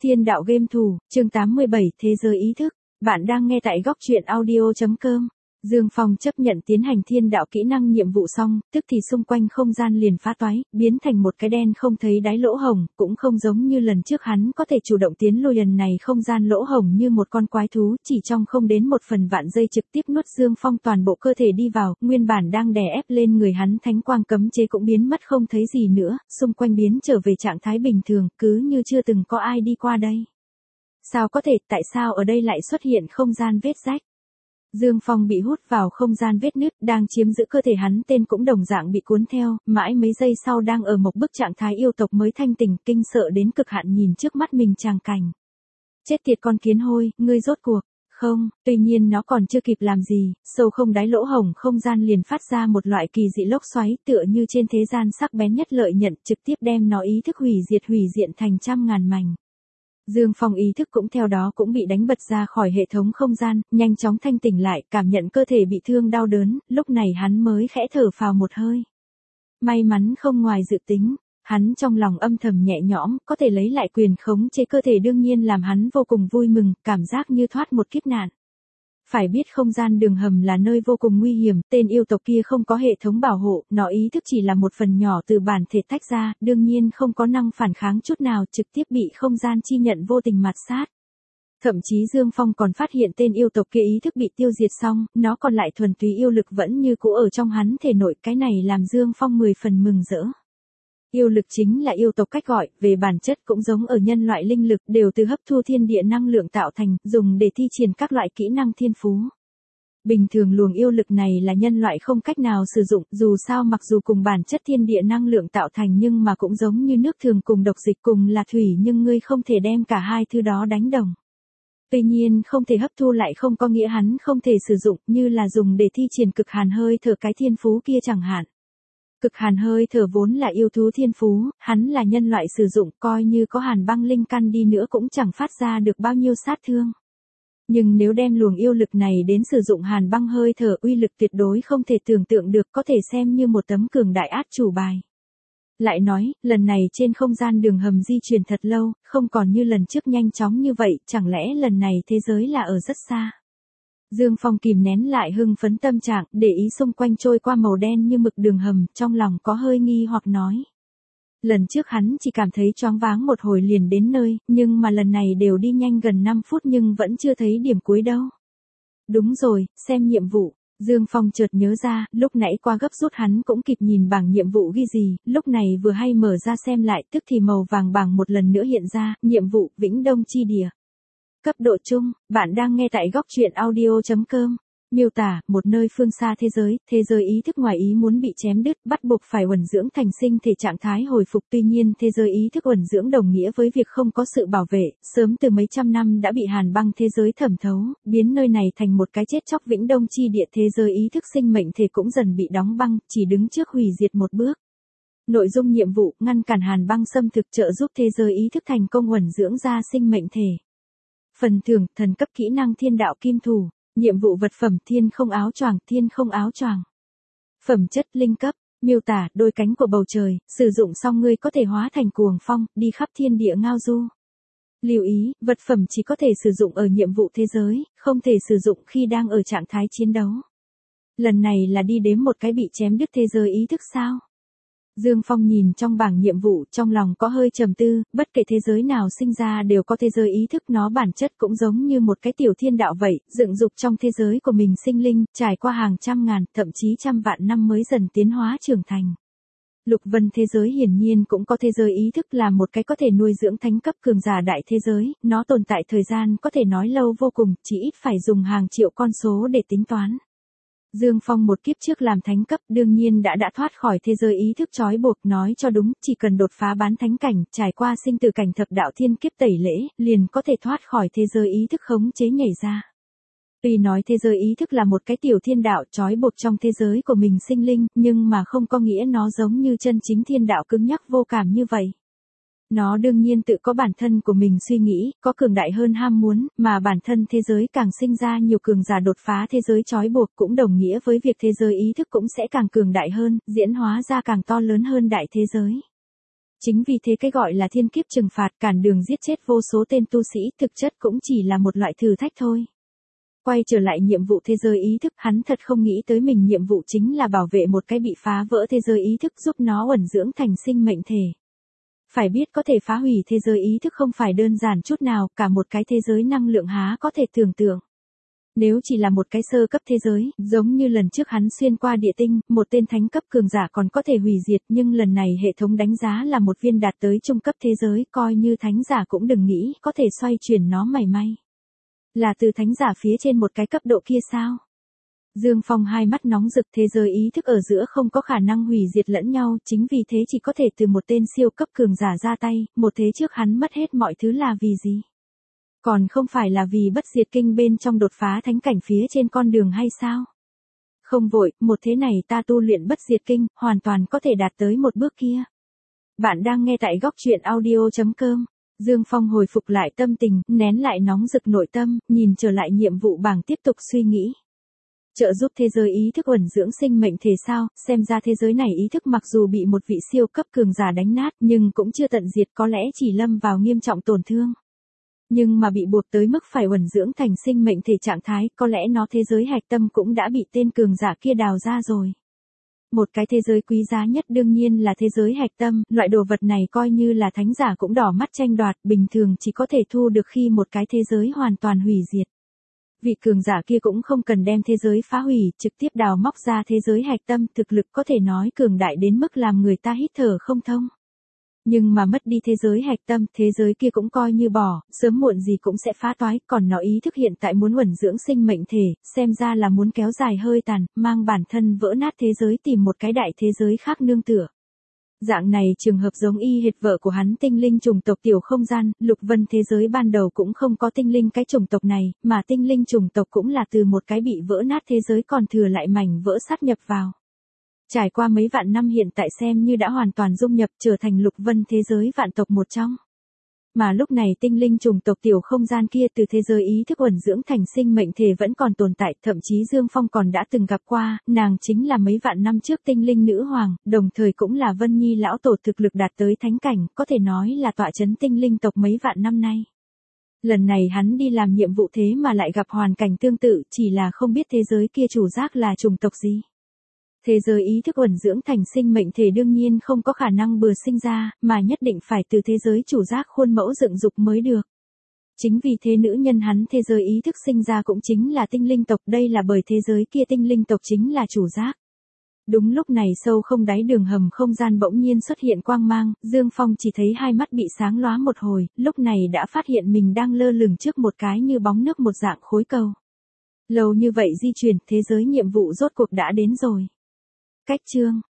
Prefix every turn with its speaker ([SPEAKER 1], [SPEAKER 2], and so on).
[SPEAKER 1] Thiên đạo game thủ, chương 87, thế giới ý thức. Bạn đang nghe tại góc truyện audio.com. Dương Phong chấp nhận tiến hành thiên đạo kỹ năng nhiệm vụ xong, tức thì xung quanh không gian liền phá toái, biến thành một cái đen không thấy đáy lỗ hổng, cũng không giống như lần trước hắn có thể chủ động tiến lùi, lần này không gian lỗ hổng như một con quái thú, chỉ trong không đến 1/1000 giây trực tiếp nuốt Dương Phong toàn bộ cơ thể đi vào, nguyên bản đang đè ép lên người hắn thánh quang cấm chế cũng biến mất không thấy gì nữa, xung quanh biến trở về trạng thái bình thường, cứ như chưa từng có ai đi qua đây. Sao có thể, tại sao ở đây lại xuất hiện không gian vết rách? Dương Phong bị hút vào không gian vết nứt, đang chiếm giữ cơ thể hắn tên cũng đồng dạng bị cuốn theo, mãi mấy giây sau đang ở một bức trạng thái yêu tộc mới thanh tỉnh, kinh sợ đến cực hạn nhìn trước mắt mình tràng cảnh. Chết tiệt con kiến hôi, ngươi rốt cuộc. Không, tuy nhiên nó còn chưa kịp làm gì, sâu không đáy lỗ hổng không gian liền phát ra một loại kỳ dị lốc xoáy tựa như trên thế gian sắc bén nhất lợi nhận, trực tiếp đem nó ý thức hủy diện thành trăm ngàn mảnh. Dương Phong ý thức cũng theo đó cũng bị đánh bật ra khỏi hệ thống không gian, nhanh chóng thanh tỉnh lại, cảm nhận cơ thể bị thương đau đớn, lúc này hắn mới khẽ thở phào một hơi. May mắn không ngoài dự tính, hắn trong lòng âm thầm nhẹ nhõm, có thể lấy lại quyền khống chế cơ thể đương nhiên làm hắn vô cùng vui mừng, cảm giác như thoát một kiếp nạn. Phải biết không gian đường hầm là nơi vô cùng nguy hiểm, tên yêu tộc kia không có hệ thống bảo hộ, nó ý thức chỉ là một phần nhỏ từ bản thể tách ra, đương nhiên không có năng phản kháng chút nào, trực tiếp bị không gian chi nhận vô tình mạt sát. Thậm chí Dương Phong còn phát hiện tên yêu tộc kia ý thức bị tiêu diệt xong, nó còn lại thuần túy yêu lực vẫn như cũ ở trong hắn thể nội, cái này làm Dương Phong 10 phần mừng rỡ. Yêu lực chính là yêu tộc cách gọi, về bản chất cũng giống ở nhân loại linh lực, đều từ hấp thu thiên địa năng lượng tạo thành, dùng để thi triển các loại kỹ năng thiên phú. Bình thường luồng yêu lực này là nhân loại không cách nào sử dụng, dù sao mặc dù cùng bản chất thiên địa năng lượng tạo thành nhưng mà cũng giống như nước thường cùng độc dịch cùng là thủy, nhưng ngươi không thể đem cả hai thứ đó đánh đồng. Tuy nhiên không thể hấp thu lại không có nghĩa hắn không thể sử dụng, như là dùng để thi triển cực hàn hơi thở cái thiên phú kia chẳng hạn. Cực hàn hơi thở vốn là yêu thú thiên phú, hắn là nhân loại sử dụng, coi như có hàn băng linh căn đi nữa cũng chẳng phát ra được bao nhiêu sát thương. Nhưng nếu đem luồng yêu lực này đến sử dụng hàn băng hơi thở, uy lực tuyệt đối không thể tưởng tượng được, có thể xem như một tấm cường đại át chủ bài. Lại nói, lần này trên không gian đường hầm di chuyển thật lâu, không còn như lần trước nhanh chóng như vậy, chẳng lẽ lần này thế giới là ở rất xa. Dương Phong kìm nén lại hưng phấn tâm trạng, để ý xung quanh trôi qua màu đen như mực đường hầm, trong lòng có hơi nghi hoặc nói. Lần trước hắn chỉ cảm thấy choáng váng một hồi liền đến nơi, nhưng mà lần này đều đi nhanh gần 5 phút nhưng vẫn chưa thấy điểm cuối đâu. Đúng rồi, xem nhiệm vụ. Dương Phong chợt nhớ ra, lúc nãy qua gấp rút hắn cũng kịp nhìn bảng nhiệm vụ ghi gì, lúc này vừa hay mở ra xem lại, tức thì màu vàng bảng một lần nữa hiện ra, nhiệm vụ Vĩnh Đông Chi Địa. Cấp độ trung, bạn đang nghe tại góc truyện audio.com. Miêu tả, một nơi phương xa thế giới ý thức ngoài ý muốn bị chém đứt, bắt buộc phải uẩn dưỡng thành sinh thể trạng thái hồi phục, tuy nhiên thế giới ý thức uẩn dưỡng đồng nghĩa với việc không có sự bảo vệ, sớm từ mấy trăm năm đã bị hàn băng thế giới thẩm thấu, biến nơi này thành một cái chết chóc Vĩnh Đông Chi Địa, thế giới ý thức sinh mệnh thể cũng dần bị đóng băng, chỉ đứng trước hủy diệt một bước. Nội dung nhiệm vụ, ngăn cản hàn băng xâm thực, trợ giúp thế giới ý thức thành công uẩn dưỡng ra sinh mệnh thể. Phần thưởng, thần cấp kỹ năng thiên đạo kim thủ. Nhiệm vụ vật phẩm thiên không áo choàng. Phẩm chất linh cấp, miêu tả đôi cánh của bầu trời, sử dụng xong ngươi có thể hóa thành cuồng phong, đi khắp thiên địa ngao du. Lưu ý, vật phẩm chỉ có thể sử dụng ở nhiệm vụ thế giới, không thể sử dụng khi đang ở trạng thái chiến đấu. Lần này là đi đến một cái bị chém đứt thế giới ý thức sao? Dương Phong nhìn trong bảng nhiệm vụ, trong lòng có hơi trầm tư, bất kể thế giới nào sinh ra đều có thế giới ý thức, nó bản chất cũng giống như một cái tiểu thiên đạo vậy, dựng dục trong thế giới của mình sinh linh, trải qua hàng trăm ngàn, thậm chí trăm vạn năm mới dần tiến hóa trưởng thành. Lục vân thế giới hiển nhiên cũng có thế giới ý thức, là một cái có thể nuôi dưỡng thánh cấp cường giả đại thế giới, nó tồn tại thời gian có thể nói lâu vô cùng, chỉ ít phải dùng hàng triệu con số để tính toán. Dương Phong một kiếp trước làm thánh cấp đương nhiên đã thoát khỏi thế giới ý thức trói buộc, nói cho đúng, chỉ cần đột phá bán thánh cảnh, trải qua sinh tử cảnh thập đạo thiên kiếp tẩy lễ, liền có thể thoát khỏi thế giới ý thức khống chế nhảy ra. Tuy nói thế giới ý thức là một cái tiểu thiên đạo trói buộc trong thế giới của mình sinh linh, nhưng mà không có nghĩa nó giống như chân chính thiên đạo cứng nhắc vô cảm như vậy. Nó đương nhiên tự có bản thân của mình suy nghĩ, có cường đại hơn ham muốn, mà bản thân thế giới càng sinh ra nhiều cường giả đột phá thế giới trói buộc cũng đồng nghĩa với việc thế giới ý thức cũng sẽ càng cường đại hơn, diễn hóa ra càng to lớn hơn đại thế giới. Chính vì thế cái gọi là thiên kiếp trừng phạt cản đường giết chết vô số tên tu sĩ thực chất cũng chỉ là một loại thử thách thôi. Quay trở lại nhiệm vụ thế giới ý thức, hắn thật không nghĩ tới mình nhiệm vụ chính là bảo vệ một cái bị phá vỡ thế giới ý thức, giúp nó uẩn dưỡng thành sinh mệnh thể. Phải biết có thể phá hủy thế giới ý thức không phải đơn giản chút nào, cả một cái thế giới năng lượng há có thể tưởng tượng. Nếu chỉ là một cái sơ cấp thế giới, giống như lần trước hắn xuyên qua địa tinh, một tên thánh cấp cường giả còn có thể hủy diệt, nhưng lần này hệ thống đánh giá là một viên đạt tới trung cấp thế giới, coi như thánh giả cũng đừng nghĩ có thể xoay chuyển nó mảy may. Là từ thánh giả phía trên một cái cấp độ kia sao? Dương Phong hai mắt nóng rực, thế giới ý thức ở giữa không có khả năng hủy diệt lẫn nhau, chính vì thế chỉ có thể từ một tên siêu cấp cường giả ra tay, một thế trước hắn mất hết mọi thứ là vì gì? Còn không phải là vì bất diệt kinh bên trong đột phá thánh cảnh phía trên con đường hay sao? Không vội, một thế này ta tu luyện bất diệt kinh, hoàn toàn có thể đạt tới một bước kia. Bạn đang nghe tại góc truyện audio.com. Dương Phong hồi phục lại tâm tình, nén lại nóng rực nội tâm, nhìn trở lại nhiệm vụ bảng tiếp tục suy nghĩ. Trợ giúp thế giới ý thức uẩn dưỡng sinh mệnh thể sao, xem ra thế giới này ý thức mặc dù bị một vị siêu cấp cường giả đánh nát nhưng cũng chưa tận diệt, có lẽ chỉ lâm vào nghiêm trọng tổn thương. Nhưng mà bị buộc tới mức phải uẩn dưỡng thành sinh mệnh thể trạng thái, có lẽ nó thế giới hạch tâm cũng đã bị tên cường giả kia đào ra rồi. Một cái thế giới quý giá nhất đương nhiên là thế giới hạch tâm, loại đồ vật này coi như là thánh giả cũng đỏ mắt tranh đoạt, bình thường chỉ có thể thu được khi một cái thế giới hoàn toàn hủy diệt. Vị cường giả kia cũng không cần đem thế giới phá hủy, trực tiếp đào móc ra thế giới hạch tâm, thực lực có thể nói cường đại đến mức làm người ta hít thở không thông. Nhưng mà mất đi thế giới hạch tâm, thế giới kia cũng coi như bỏ, sớm muộn gì cũng sẽ phá toái, còn nó ý thức hiện tại muốn uẩn dưỡng sinh mệnh thể, xem ra là muốn kéo dài hơi tàn, mang bản thân vỡ nát thế giới tìm một cái đại thế giới khác nương tựa. Dạng này trường hợp giống y hệt vợ của hắn tinh linh chủng tộc tiểu không gian, lục vân thế giới ban đầu cũng không có tinh linh cái chủng tộc này, mà tinh linh chủng tộc cũng là từ một cái bị vỡ nát thế giới còn thừa lại mảnh vỡ sát nhập vào. Trải qua mấy vạn năm hiện tại xem như đã hoàn toàn dung nhập trở thành lục vân thế giới vạn tộc một trong. Mà lúc này tinh linh chủng tộc tiểu không gian kia từ thế giới ý thức uẩn dưỡng thành sinh mệnh thể vẫn còn tồn tại, thậm chí Dương Phong còn đã từng gặp qua, nàng chính là mấy vạn năm trước tinh linh nữ hoàng, đồng thời cũng là Vân Nhi lão tổ thực lực đạt tới thánh cảnh, có thể nói là tọa chấn tinh linh tộc mấy vạn năm nay. Lần này hắn đi làm nhiệm vụ thế mà lại gặp hoàn cảnh tương tự, chỉ là không biết thế giới kia chủ giác là chủng tộc gì. Thế giới ý thức uẩn dưỡng thành sinh mệnh thể đương nhiên không có khả năng bừa sinh ra, mà nhất định phải từ thế giới chủ giác khuôn mẫu dựng dục mới được. Chính vì thế nữ nhân hắn thế giới ý thức sinh ra cũng chính là tinh linh tộc, đây là bởi thế giới kia tinh linh tộc chính là chủ giác. Đúng lúc này sâu không đáy đường hầm không gian bỗng nhiên xuất hiện quang mang, Dương Phong chỉ thấy hai mắt bị sáng lóa một hồi, lúc này đã phát hiện mình đang lơ lửng trước một cái như bóng nước một dạng khối cầu. Lâu như vậy di chuyển, thế giới nhiệm vụ rốt cuộc đã đến rồi. Cách chương